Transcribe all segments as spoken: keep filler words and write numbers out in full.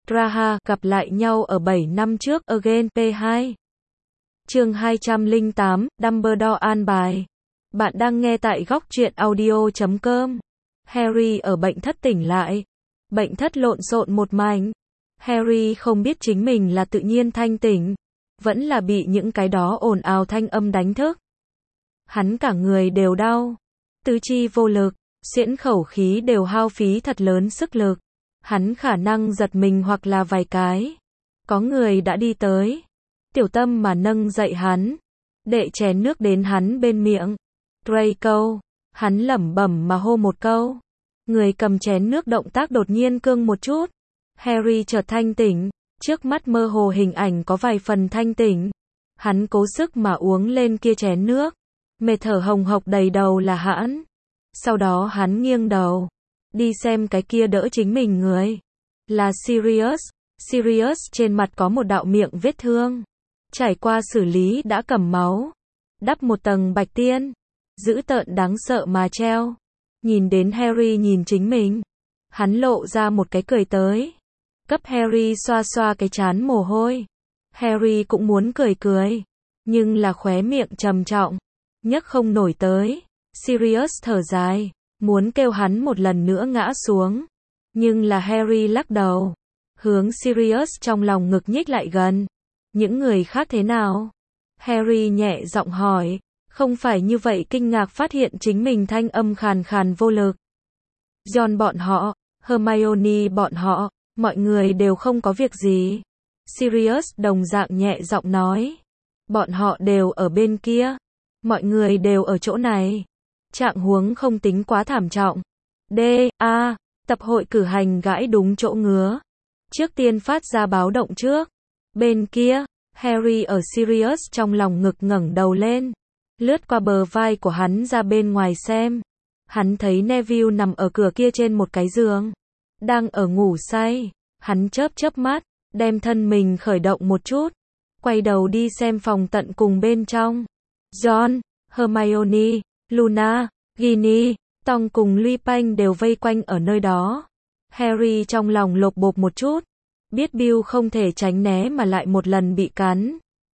Praha gặp lại nhau ở bảy năm trước Again P hai. Chương hai trăm lẻ tám, Dumbledore an bài. Bạn đang nghe tại góc truyện audio chấm com. Harry ở bệnh thất tỉnh lại. Bệnh thất lộn xộn một mảnh. Harry không biết chính mình là tự nhiên thanh tỉnh, vẫn là bị những cái đó ồn ào thanh âm đánh thức. Hắn cả người đều đau, tứ chi vô lực, xiển khẩu khí đều hao phí thật lớn sức lực. Hắn khả năng giật mình hoặc là vài cái. Có người đã đi tới. Tiểu Tâm mà nâng dậy hắn, đệ chén nước đến hắn bên miệng. Draco, hắn lẩm bẩm mà hô một câu. Người cầm chén nước động tác đột nhiên cương một chút. Harry chợt thanh tỉnh, trước mắt mơ hồ hình ảnh có vài phần thanh tỉnh. Hắn cố sức mà uống lên kia chén nước, mệt thở hồng hộc đầy đầu là hãn. Sau đó hắn nghiêng đầu, đi xem cái kia đỡ chính mình người. Là Sirius. Sirius trên mặt có một đạo miệng vết thương, trải qua xử lý đã cầm máu, đắp một tầng bạch tiên, dữ tợn đáng sợ mà treo. Nhìn đến Harry nhìn chính mình, hắn lộ ra một cái cười tới, cấp Harry xoa xoa cái trán mồ hôi. Harry cũng muốn cười cười, nhưng là khóe miệng trầm trọng, nhấc không nổi tới. Sirius thở dài, muốn kêu hắn một lần nữa ngã xuống, nhưng là Harry lắc đầu, hướng Sirius trong lòng ngực nhích lại gần. Những người khác thế nào? Harry nhẹ giọng hỏi, không phải như vậy kinh ngạc phát hiện chính mình thanh âm khàn khàn vô lực. John bọn họ, Hermione bọn họ, mọi người đều không có việc gì. Sirius đồng dạng nhẹ giọng nói, bọn họ đều ở bên kia, mọi người đều ở chỗ này. Trạng huống không tính quá thảm trọng. D. A. Tập hội cử hành gãi đúng chỗ ngứa. Trước tiên phát ra báo động trước. Bên kia, Harry ở Sirius trong lòng ngực ngẩng đầu lên, lướt qua bờ vai của hắn ra bên ngoài xem. Hắn thấy Neville nằm ở cửa kia trên một cái giường, đang ở ngủ say. Hắn chớp chớp mắt, đem thân mình khởi động một chút, quay đầu đi xem phòng tận cùng bên trong. John, Hermione, Luna, Ginny, Tom cùng Lupin đều vây quanh ở nơi đó. Harry trong lòng lột bột một chút, biết Bill không thể tránh né mà lại một lần bị cắn.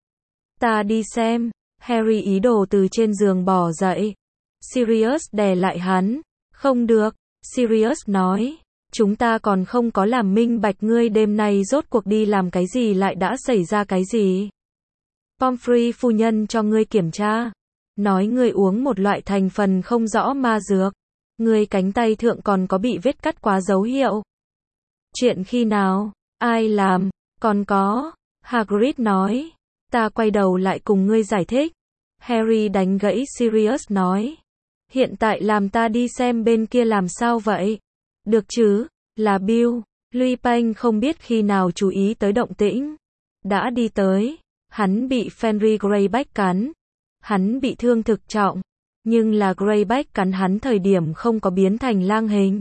Ta đi xem. Harry ý đồ từ trên giường bò dậy. Sirius đè lại hắn. Không được, Sirius nói, chúng ta còn không có làm minh bạch ngươi đêm nay rốt cuộc đi làm cái gì lại đã xảy ra cái gì. Pomfrey phu nhân cho ngươi kiểm tra, nói ngươi uống một loại thành phần không rõ ma dược. Ngươi cánh tay thượng còn có bị vết cắt quá dấu hiệu. Chuyện khi nào? Ai làm? Còn có. Hagrid nói. Ta quay đầu lại cùng ngươi giải thích. Harry đánh gãy Sirius nói. Hiện tại làm ta đi xem bên kia làm sao vậy? Được chứ? Là Bill. Lupin không biết khi nào chú ý tới động tĩnh. Đã đi tới. Hắn bị Fenrir Greyback cắn. Hắn bị thương thực trọng. Nhưng là Greyback cắn hắn thời điểm không có biến thành lang hình.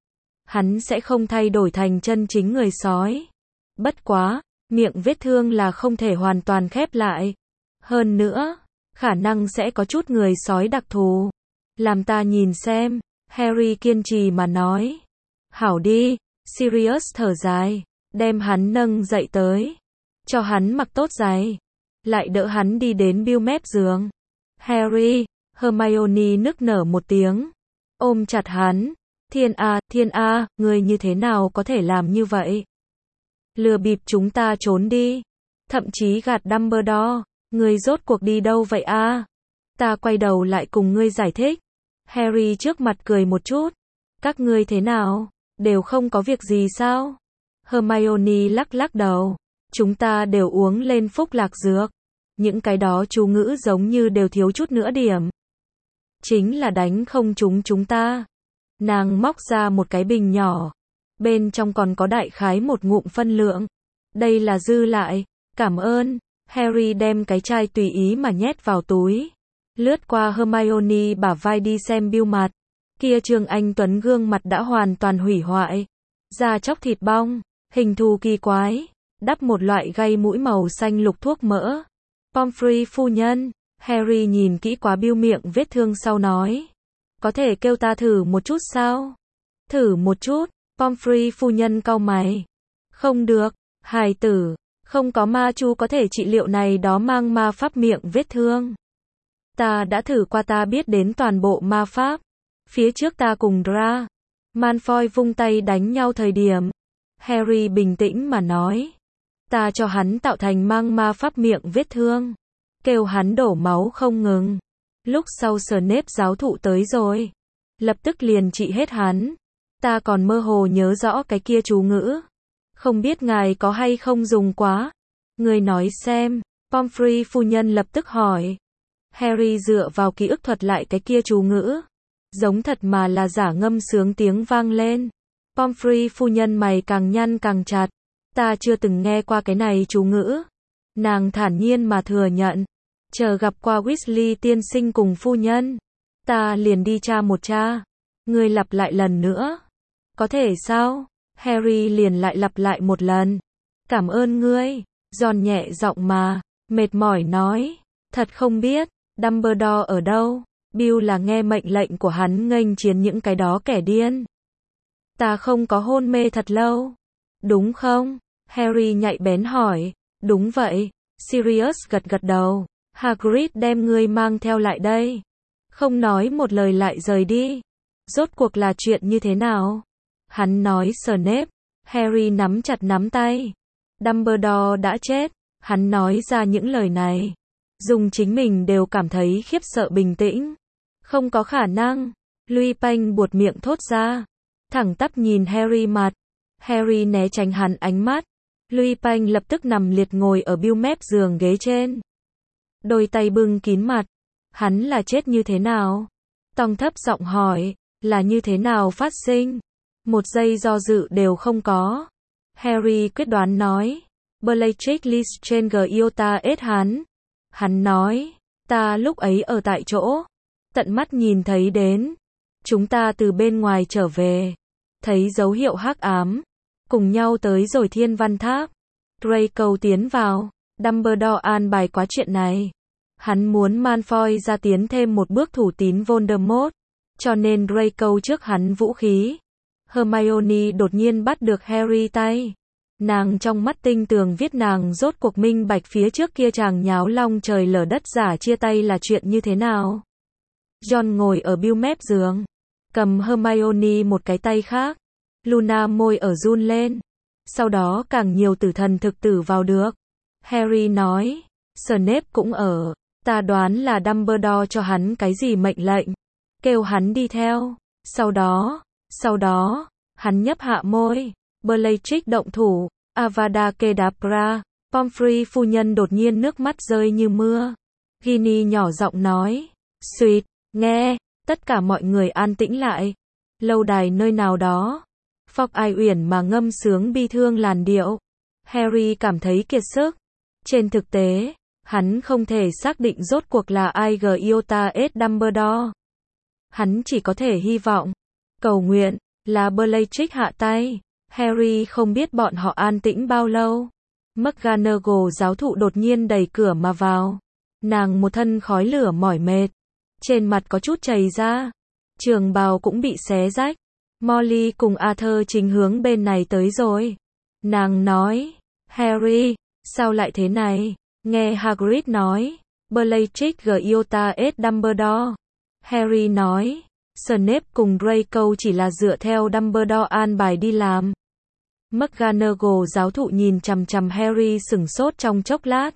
Hắn sẽ không thay đổi thành chân chính người sói. Bất quá, miệng vết thương là không thể hoàn toàn khép lại. Hơn nữa, khả năng sẽ có chút người sói đặc thù. Làm ta nhìn xem, Harry kiên trì mà nói. Hảo đi, Sirius thở dài, đem hắn nâng dậy tới, cho hắn mặc tốt giày, lại đỡ hắn đi đến Bill mép giường. Harry, Hermione nức nở một tiếng, ôm chặt hắn. Thiên A, Thiên A, ngươi như thế nào có thể làm như vậy? Lừa bịp chúng ta trốn đi, thậm chí gạt Dumbledore, ngươi rốt cuộc đi đâu vậy a? Ta quay đầu lại cùng ngươi giải thích. Harry trước mặt cười một chút. Các ngươi thế nào? Đều không có việc gì sao? Hermione lắc lắc đầu. Chúng ta đều uống lên phúc lạc dược. Những cái đó chú ngữ giống như đều thiếu chút nữa điểm. Chính là đánh không trúng chúng ta. Nàng móc ra một cái bình nhỏ. Bên trong còn có đại khái một ngụm phân lượng. Đây là dư lại. Cảm ơn. Harry đem cái chai tùy ý mà nhét vào túi. Lướt qua Hermione bả vai đi xem Bill mặt. Kia Trương Anh Tuấn gương mặt đã hoàn toàn hủy hoại. Da chóc thịt bong. Hình thù kỳ quái. Đắp một loại gây mũi màu xanh lục thuốc mỡ. Pomfrey phu nhân. Harry nhìn kỹ quá Bill miệng vết thương sau nói. Có thể kêu ta thử một chút sao? Thử một chút. Pomfrey phu nhân cau mày. Không được, hài tử, không có ma chu có thể trị liệu này đó mang ma pháp miệng vết thương. Ta đã thử qua, ta biết đến toàn bộ ma pháp. Phía trước ta cùng Dra. Malfoy vung tay đánh nhau thời điểm. Harry bình tĩnh mà nói. Ta cho hắn tạo thành mang ma pháp miệng vết thương. Kêu hắn đổ máu không ngừng. Lúc sau Snape giáo thụ tới rồi. Lập tức liền trị hết hắn. Ta còn mơ hồ nhớ rõ cái kia chú ngữ. Không biết ngài có hay không dùng quá. Người nói xem. Pomfrey phu nhân lập tức hỏi. Harry dựa vào ký ức thuật lại cái kia chú ngữ. Giống thật mà là giả, ngâm sướng tiếng vang lên. Pomfrey phu nhân mày càng nhăn càng chặt. Ta chưa từng nghe qua cái này chú ngữ. Nàng thản nhiên mà thừa nhận. Chờ gặp qua Weasley tiên sinh cùng phu nhân. Ta liền đi tra một tra. Ngươi lặp lại lần nữa. Có thể sao? Harry liền lại lặp lại một lần. Cảm ơn ngươi. Giòn nhẹ giọng mà, mệt mỏi nói. Thật không biết, Dumbledore ở đâu? Bill là nghe mệnh lệnh của hắn nghênh chiến những cái đó kẻ điên. Ta không có hôn mê thật lâu. Đúng không? Harry nhạy bén hỏi. Đúng vậy. Sirius gật gật đầu. Hagrid đem ngươi mang theo lại đây. Không nói một lời lại rời đi. Rốt cuộc là chuyện như thế nào? Hắn nói Snape. Harry nắm chặt nắm tay. Dumbledore đã chết. Hắn nói ra những lời này. Dùng chính mình đều cảm thấy khiếp sợ bình tĩnh. Không có khả năng. Lupin buột miệng thốt ra. Thẳng tắp nhìn Harry mặt. Harry né tránh hắn ánh mắt. Lupin lập tức nằm liệt ngồi ở biêu mép giường ghế trên. Đôi tay bưng kín mặt. Hắn là chết như thế nào? Tong thấp giọng hỏi. Là như thế nào phát sinh? Một giây do dự đều không có. Harry quyết đoán nói. Bellatrix Lestrange yêu ta ết hắn. Hắn nói. Ta lúc ấy ở tại chỗ. Tận mắt nhìn thấy đến. Chúng ta từ bên ngoài trở về. Thấy dấu hiệu hắc ám. Cùng nhau tới rồi Thiên Văn Tháp. Draco tiến vào. Dumbledore an bài quá chuyện này. Hắn muốn Malfoy ra tiến thêm một bước thủ tín Voldemort. Cho nên Draco trước hắn vũ khí. Hermione đột nhiên bắt được Harry tay. Nàng trong mắt tinh tường viết nàng rốt cuộc minh bạch phía trước kia chàng nháo long trời lở đất giả chia tay là chuyện như thế nào. John ngồi ở biêu mép giường. Cầm Hermione một cái tay khác. Luna môi ở run lên. Sau đó càng nhiều tử thần thực tử vào được. Harry nói. Snape cũng ở. Ta đoán là Dumbledore cho hắn cái gì mệnh lệnh. Kêu hắn đi theo. Sau đó. Sau đó. Hắn nhấp hạ môi. Bellatrix động thủ. Avada Kedavra. Pomfrey phu nhân đột nhiên nước mắt rơi như mưa. Ginny nhỏ giọng nói. Sweet. Nghe. Tất cả mọi người an tĩnh lại. Lâu đài nơi nào đó. Fogg ai uyển mà ngâm sướng bi thương làn điệu. Harry cảm thấy kiệt sức. Trên thực tế, hắn không thể xác định rốt cuộc là ai Iota S. Dumbledore. Hắn chỉ có thể hy vọng, cầu nguyện, là Bellatrix hạ tay. Harry không biết bọn họ an tĩnh bao lâu. McGonagall giáo thụ đột nhiên đẩy cửa mà vào. Nàng một thân khói lửa mỏi mệt. Trên mặt có chút chảy ra. Trường bào cũng bị xé rách. Molly cùng Arthur chính hướng bên này tới rồi. Nàng nói, Harry, sao lại thế này? Nghe Hagrid nói, Bellatrix Iota S. Dumbledore. Harry nói, Snape cùng Draco chỉ là dựa theo Dumbledore an bài đi làm. McGonagall giáo thụ nhìn chằm chằm Harry sửng sốt trong chốc lát.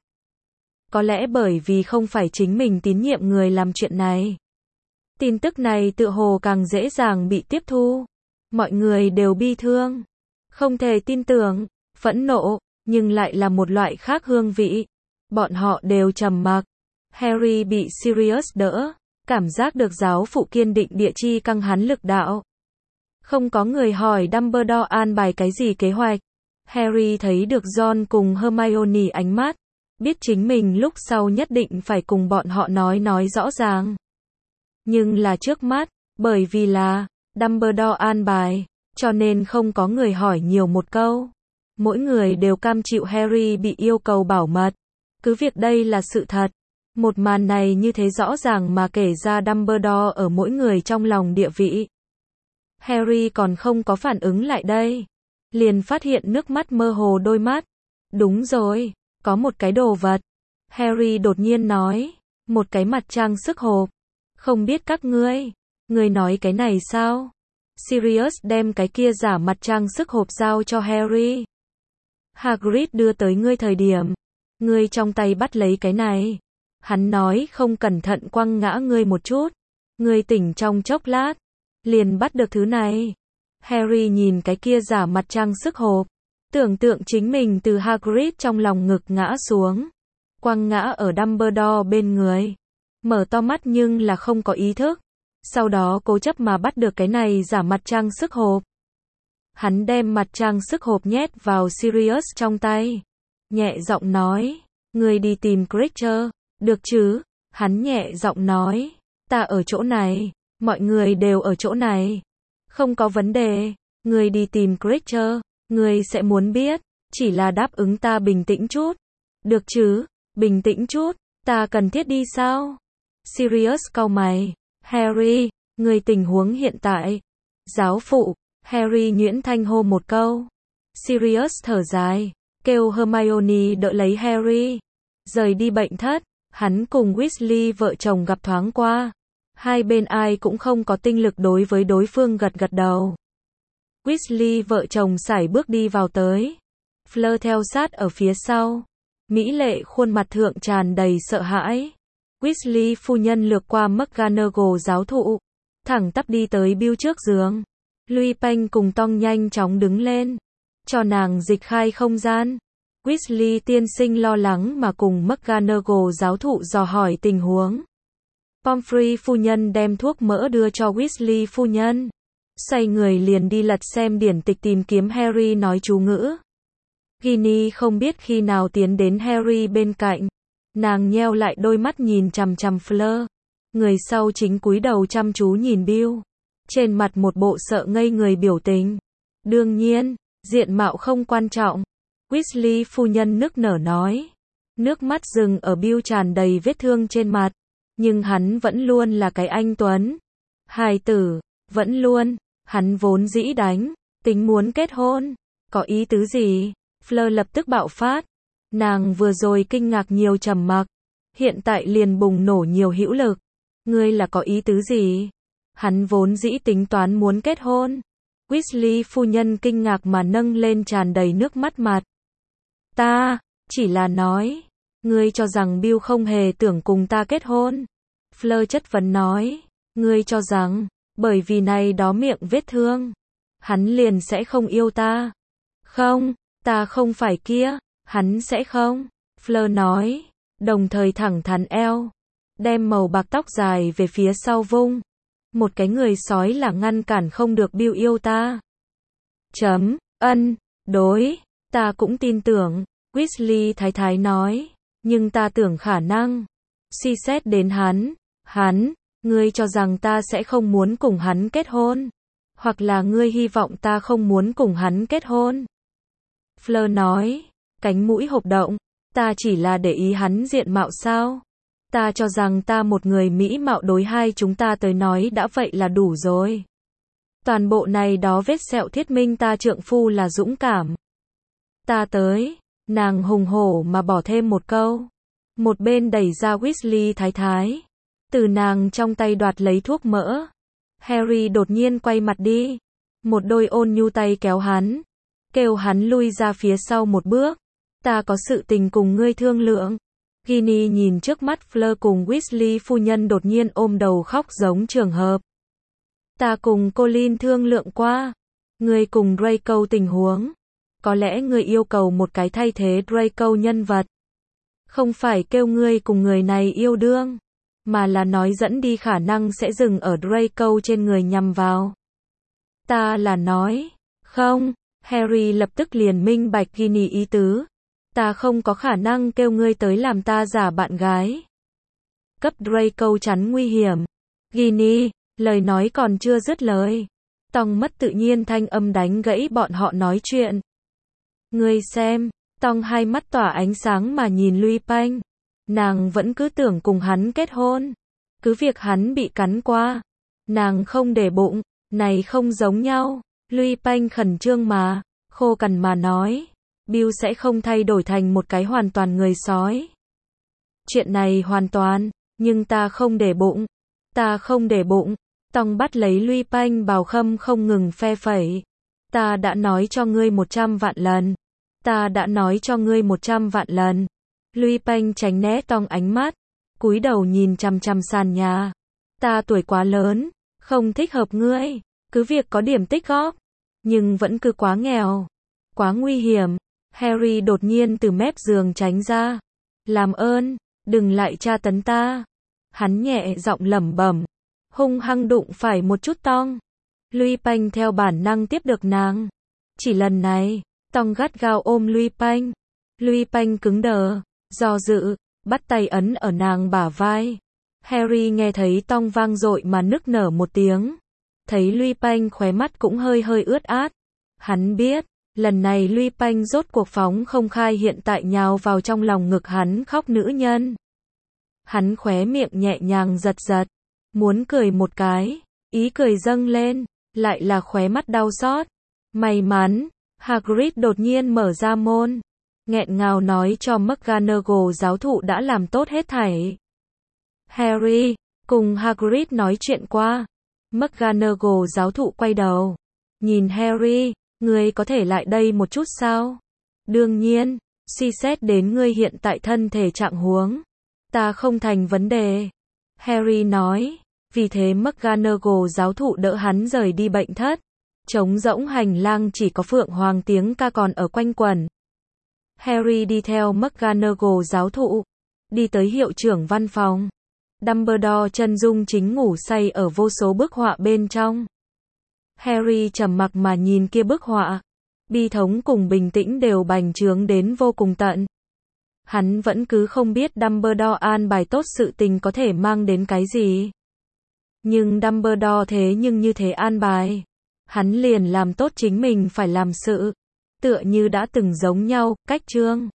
Có lẽ bởi vì không phải chính mình tín nhiệm người làm chuyện này. Tin tức này tựa hồ càng dễ dàng bị tiếp thu. Mọi người đều bi thương. Không thể tin tưởng, phẫn nộ, nhưng lại là một loại khác hương vị. Bọn họ đều trầm mặc. Harry bị Sirius đỡ. Cảm giác được giáo phụ kiên định địa chi căng hắn lực đạo. Không có người hỏi Dumbledore an bài cái gì kế hoạch. Harry thấy được John cùng Hermione ánh mắt. Biết chính mình lúc sau nhất định phải cùng bọn họ nói nói rõ ràng. Nhưng là trước mắt, bởi vì là Dumbledore an bài, cho nên không có người hỏi nhiều một câu. Mỗi người đều cam chịu Harry bị yêu cầu bảo mật. Cứ việc đây là sự thật. Một màn này như thế rõ ràng mà kể ra Dumbledore ở mỗi người trong lòng địa vị. Harry còn không có phản ứng lại đây. liền phát hiện nước mắt mơ hồ đôi mắt. Đúng rồi, có một cái đồ vật. Harry đột nhiên nói, một cái mặt trang sức hộp. Không biết các ngươi, ngươi nói cái này sao? Sirius đem cái kia giả mặt trang sức hộp giao cho Harry. Hagrid đưa tới ngươi thời điểm, ngươi trong tay bắt lấy cái này. Hắn nói không cẩn thận quăng ngã ngươi một chút. Ngươi tỉnh trong chốc lát, liền bắt được thứ này. Harry nhìn cái kia giả mặt trang sức hộp, tưởng tượng chính mình từ Hagrid trong lòng ngực ngã xuống, quăng ngã ở Dumbledore bên người. Mở to mắt nhưng là không có ý thức. Sau đó cố chấp mà bắt được cái này giả mặt trang sức hộp. Hắn đem mặt trang sức hộp nhét vào Sirius trong tay. Nhẹ giọng nói, ngươi đi tìm Creature, được chứ? Hắn nhẹ giọng nói, ta ở chỗ này, mọi người đều ở chỗ này. Không có vấn đề, ngươi đi tìm Creature, ngươi sẽ muốn biết, chỉ là đáp ứng ta bình tĩnh chút. Được chứ? Bình tĩnh chút, ta cần thiết đi sao? Sirius cau mày, Harry, ngươi tình huống hiện tại. Giáo phụ, Harry nhuyễn thanh hô một câu. Sirius thở dài, kêu Hermione đỡ lấy Harry. Rời đi bệnh thất, hắn cùng Weasley vợ chồng gặp thoáng qua. Hai bên ai cũng không có tinh lực đối với đối phương gật gật đầu. Weasley vợ chồng sải bước đi vào tới. Fleur theo sát ở phía sau. Mỹ lệ khuôn mặt thượng tràn đầy sợ hãi. Weasley phu nhân lược qua McGonagall giáo thụ, thẳng tắp đi tới Bill trước giường. Lupin cùng Tong nhanh chóng đứng lên, cho nàng dịch khai không gian. Weasley tiên sinh lo lắng mà cùng McGonagall giáo thụ dò hỏi tình huống. Pomfrey phu nhân đem thuốc mỡ đưa cho Weasley phu nhân. Xoay người liền đi lật xem điển tịch tìm kiếm Harry nói chú ngữ. Ginny không biết khi nào tiến đến Harry bên cạnh. Nàng nheo lại đôi mắt nhìn chằm chằm Fleur. Người sau chính cúi đầu chăm chú nhìn Bill. Trên mặt một bộ sợ ngây người biểu tình. Đương nhiên, diện mạo không quan trọng. Weasley phu nhân nức nở nói. Nước mắt dừng ở Bill tràn đầy vết thương trên mặt. Nhưng hắn vẫn luôn là cái anh tuấn. Hài tử, vẫn luôn, hắn vốn dĩ đánh, tính muốn kết hôn. Có ý tứ gì? Fleur lập tức bạo phát. Nàng vừa rồi kinh ngạc nhiều trầm mặc, hiện tại liền bùng nổ nhiều hữu lực. Ngươi là có ý tứ gì? Hắn vốn dĩ tính toán muốn kết hôn. Weasley phu nhân kinh ngạc mà nâng lên tràn đầy nước mắt mặt. Ta, chỉ là nói, ngươi cho rằng Bill không hề tưởng cùng ta kết hôn. Fleur chất vấn nói, ngươi cho rằng, bởi vì này đó miệng vết thương, hắn liền sẽ không yêu ta. Không, ta không phải kia. Hắn sẽ không, Fleur nói, đồng thời thẳng thắn eo, đem màu bạc tóc dài về phía sau vung. Một cái người sói là ngăn cản không được Bill yêu ta. Chấm, ân, đối, ta cũng tin tưởng, Weasley thái thái nói, nhưng ta tưởng khả năng, suy xét đến hắn, hắn, ngươi cho rằng ta sẽ không muốn cùng hắn kết hôn, hoặc là ngươi hy vọng ta không muốn cùng hắn kết hôn. Fleur nói, cánh mũi hộp động, ta chỉ là để ý hắn diện mạo sao? Ta cho rằng ta một người mỹ mạo đối hai chúng ta tới nói đã vậy là đủ rồi. Toàn bộ này đó vết sẹo thuyết minh ta trượng phu là dũng cảm. Ta tới, nàng hùng hổ mà bỏ thêm một câu. Một bên đẩy ra Weasley thái thái, từ nàng trong tay đoạt lấy thuốc mỡ. Harry đột nhiên quay mặt đi, một đôi ôn nhu tay kéo hắn, kêu hắn lui ra phía sau một bước. Ta có sự tình cùng ngươi thương lượng. Ginny nhìn trước mắt Fleur cùng Weasley phu nhân đột nhiên ôm đầu khóc giống trường hợp. Ta cùng Colin thương lượng qua. Ngươi cùng Draco tình huống. Có lẽ ngươi yêu cầu một cái thay thế Draco nhân vật. Không phải kêu ngươi cùng người này yêu đương, mà là nói dẫn đi khả năng sẽ dừng ở Draco trên người nhằm vào. Ta là nói, không, Harry lập tức liền minh bạch Ginny ý tứ. Ta không có khả năng kêu ngươi tới làm ta giả bạn gái. Cấp Draco chắn nguy hiểm. Ginny, lời nói còn chưa dứt lời. Tong mất tự nhiên thanh âm đánh gãy bọn họ nói chuyện. Ngươi xem, Tong hai mắt tỏa ánh sáng mà nhìn Lupin. Nàng vẫn cứ tưởng cùng hắn kết hôn. Cứ việc hắn bị cắn qua. Nàng không để bụng, này không giống nhau. Lupin khẩn trương mà, khô cằn mà nói, Bill sẽ không thay đổi thành một cái hoàn toàn người sói. Chuyện này hoàn toàn, nhưng ta không để bụng. Ta không để bụng. Tong bắt lấy Lui Panh bào khâm không ngừng phe phẩy. Ta đã nói cho ngươi một trăm vạn lần. Ta đã nói cho ngươi một trăm vạn lần. Lui Panh tránh né Tong ánh mắt, cúi đầu nhìn chằm chằm sàn nhà. Ta tuổi quá lớn, không thích hợp ngươi, cứ việc có điểm tích góp, nhưng vẫn cứ quá nghèo, quá nguy hiểm. Harry đột nhiên từ mép giường tránh ra. Làm ơn, đừng lại tra tấn ta. Hắn nhẹ giọng lẩm bẩm, hung hăng đụng phải một chút Tong. Lui Panh theo bản năng tiếp được nàng. Chỉ lần này, Tong gắt gao ôm Lui Panh. Lui Panh cứng đờ, do dự, bắt tay ấn ở nàng bả vai. Harry nghe thấy Tong vang dội mà nức nở một tiếng. Thấy Lui Panh khóe mắt cũng hơi hơi ướt át. Hắn biết, lần này Lui Panh rốt cuộc phóng không khai hiện tại nhào vào trong lòng ngực hắn khóc nữ nhân. Hắn khóe miệng nhẹ nhàng giật giật, muốn cười một cái, ý cười dâng lên, lại là khóe mắt đau xót. May mắn, Hagrid đột nhiên mở ra môn, nghẹn ngào nói cho McGonagall giáo thụ đã làm tốt hết thảy. Harry, cùng Hagrid nói chuyện qua. McGonagall giáo thụ quay đầu, nhìn Harry, ngươi có thể lại đây một chút sao? Đương nhiên, suy xét đến ngươi hiện tại thân thể trạng huống, ta không thành vấn đề. Harry nói, vì thế McGonagall giáo thụ đỡ hắn rời đi bệnh thất. Trống rỗng hành lang chỉ có Phượng Hoàng tiếng ca còn ở quanh quẩn. Harry đi theo McGonagall giáo thụ, đi tới hiệu trưởng văn phòng. Dumbledore chân dung chính ngủ say ở vô số bức họa bên trong. Harry trầm mặc mà nhìn kia bức họa, bi thống cùng bình tĩnh đều bành trướng đến vô cùng tận. Hắn vẫn cứ không biết Dumbledore an bài tốt sự tình có thể mang đến cái gì. Nhưng Dumbledore thế nhưng như thế an bài, hắn liền làm tốt chính mình phải làm sự, tựa như đã từng giống nhau, cách chương.